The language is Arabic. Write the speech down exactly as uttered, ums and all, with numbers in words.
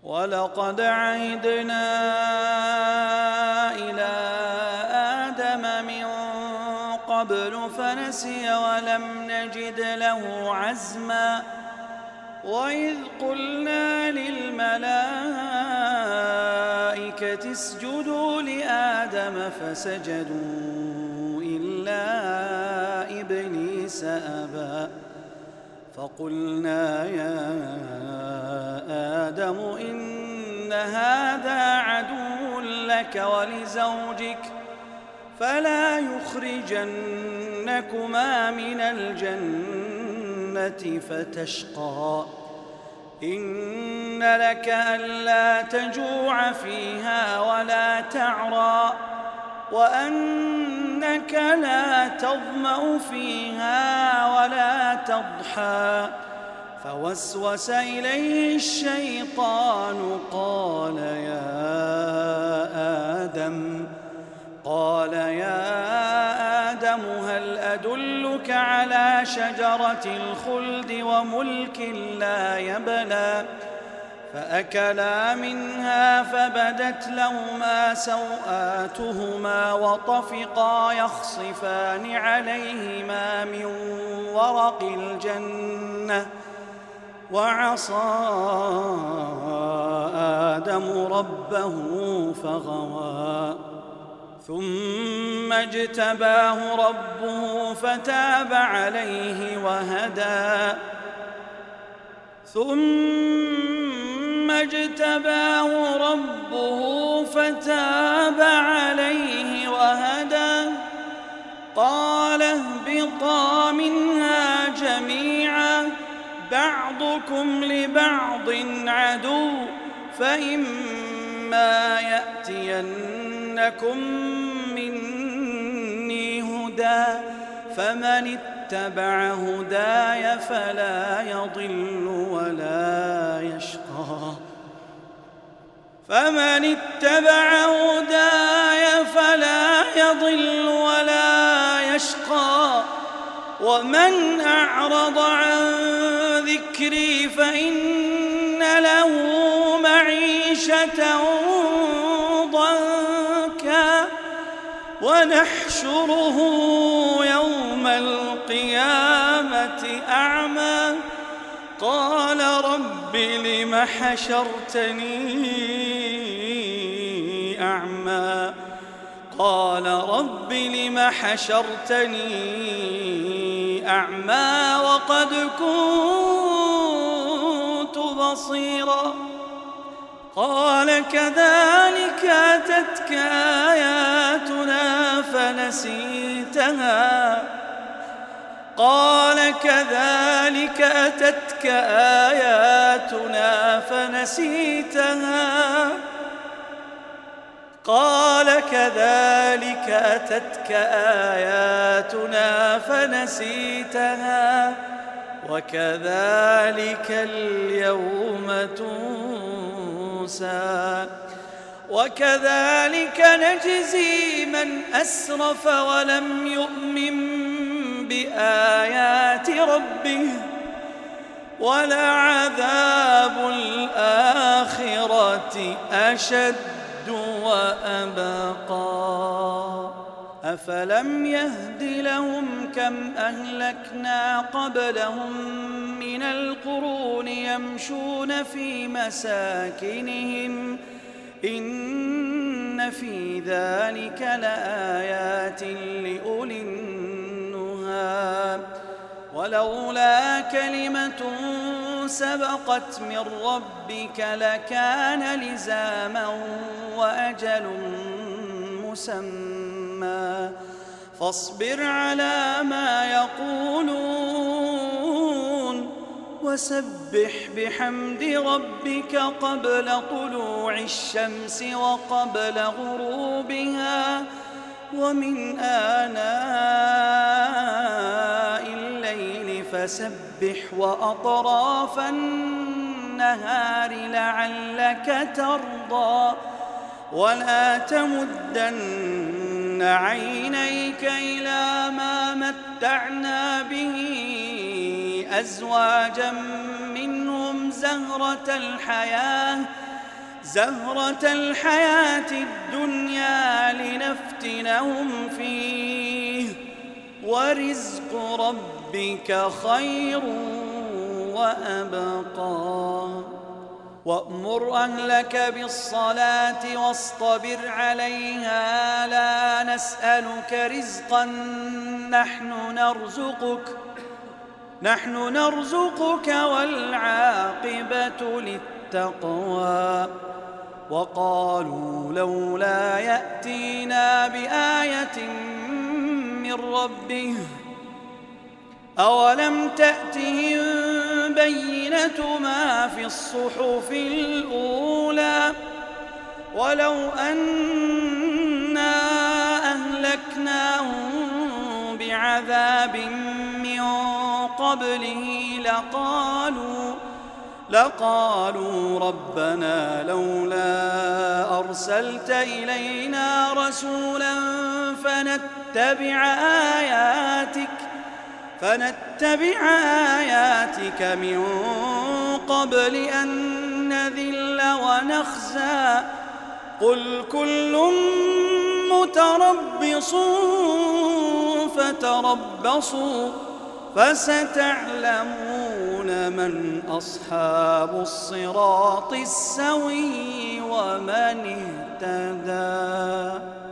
ولقد عهدنا إلى آدم من قبل فنسي ولم نجد له عزما وإذ قلنا للملائكة اسجدوا لآدم فسجدوا إلا إبليس أبى فقلنا يا آدم إن هذا عدو لك ولزوجك فلا يخرجنكما من الجنة فتشقى إن لك ألا تجوع فيها ولا تعرى وأنك لا تظمأ فيها ولا تضحى فوسوس إليه الشيطان قال يا آدم قال يا آدم هل أدلك على شجرة الخلد وملك لا يبلى فأكلا منها فبدت لهما سوآتهما وطفقا يخصفان عليهما من ورق الجنة وعصى آدم ربه فغوى ثم اجتباه ربه فتاب عليه وهدى ثم اجتباه ربه فتاب عليه وهدى قال اهبطا منها جميعا بعضكم لبعض عدو فإما يأتينكم مني هدى فمن اتبع هداي فلا يضل ولا يشقى فمن اتبع هداي فلا يضل ولا يشقى ومن أعرض عن ذكري فإن له معيشة ضنكا ونحشره يوم القيامة أعمى قال رب لم حشرتني أعمى قال رب لم حشرتني أعمى وقد كنت بصيرا قال كذلك أتتك آياتنا فنسيتها قال كذلك أتتك آياتنا فنسيتها قال كذلك أتتك آياتنا فنسيتها وكذلك اليوم تنسى وكذلك نجزي من أسرف ولم يؤمن بآيات ربه ولعذاب الآخرة أشد وأبقى أفلم يهد لهم كم أهلكنا قبلهم من القرون يمشون في مساكنهم إن في ذلك لآيات لأولي النهى ولولا كلمة سبقت من ربك لكان لزاما وأجل مسمى فاصبر على ما يقولون وسبح بحمد ربك قبل طلوع الشمس وقبل غروبها ومن آناء الليل فسبح وأطراف النهار لعلك ترضى ولا تمدن عينيك إلى ما متعنا به أزواجا منهم زهرة الحياة زهرة الحياة الدنيا لنفتنهم فيه ورزق ربك خير وأبقى وأمر أهلك بالصلاة واصطبر عليها لا نسألك رزقا نحن نرزقك نحن نرزقك والعاقبة للتقوى وقالوا لولا يأتينا بآية من ربه أولم تأتهم بينة ما في الصحف الأولى ولو أنا أهلكناهم بعذاب من قبله لقالوا لقالوا ربنا لولا أرسلت إلينا رسولا فنتبع آياتك فنتبع آياتك من قبل أن نذل ونخزى قل كل متربص فتربصوا فستعلمون من أصحاب الصراط السوي ومن اهتدى.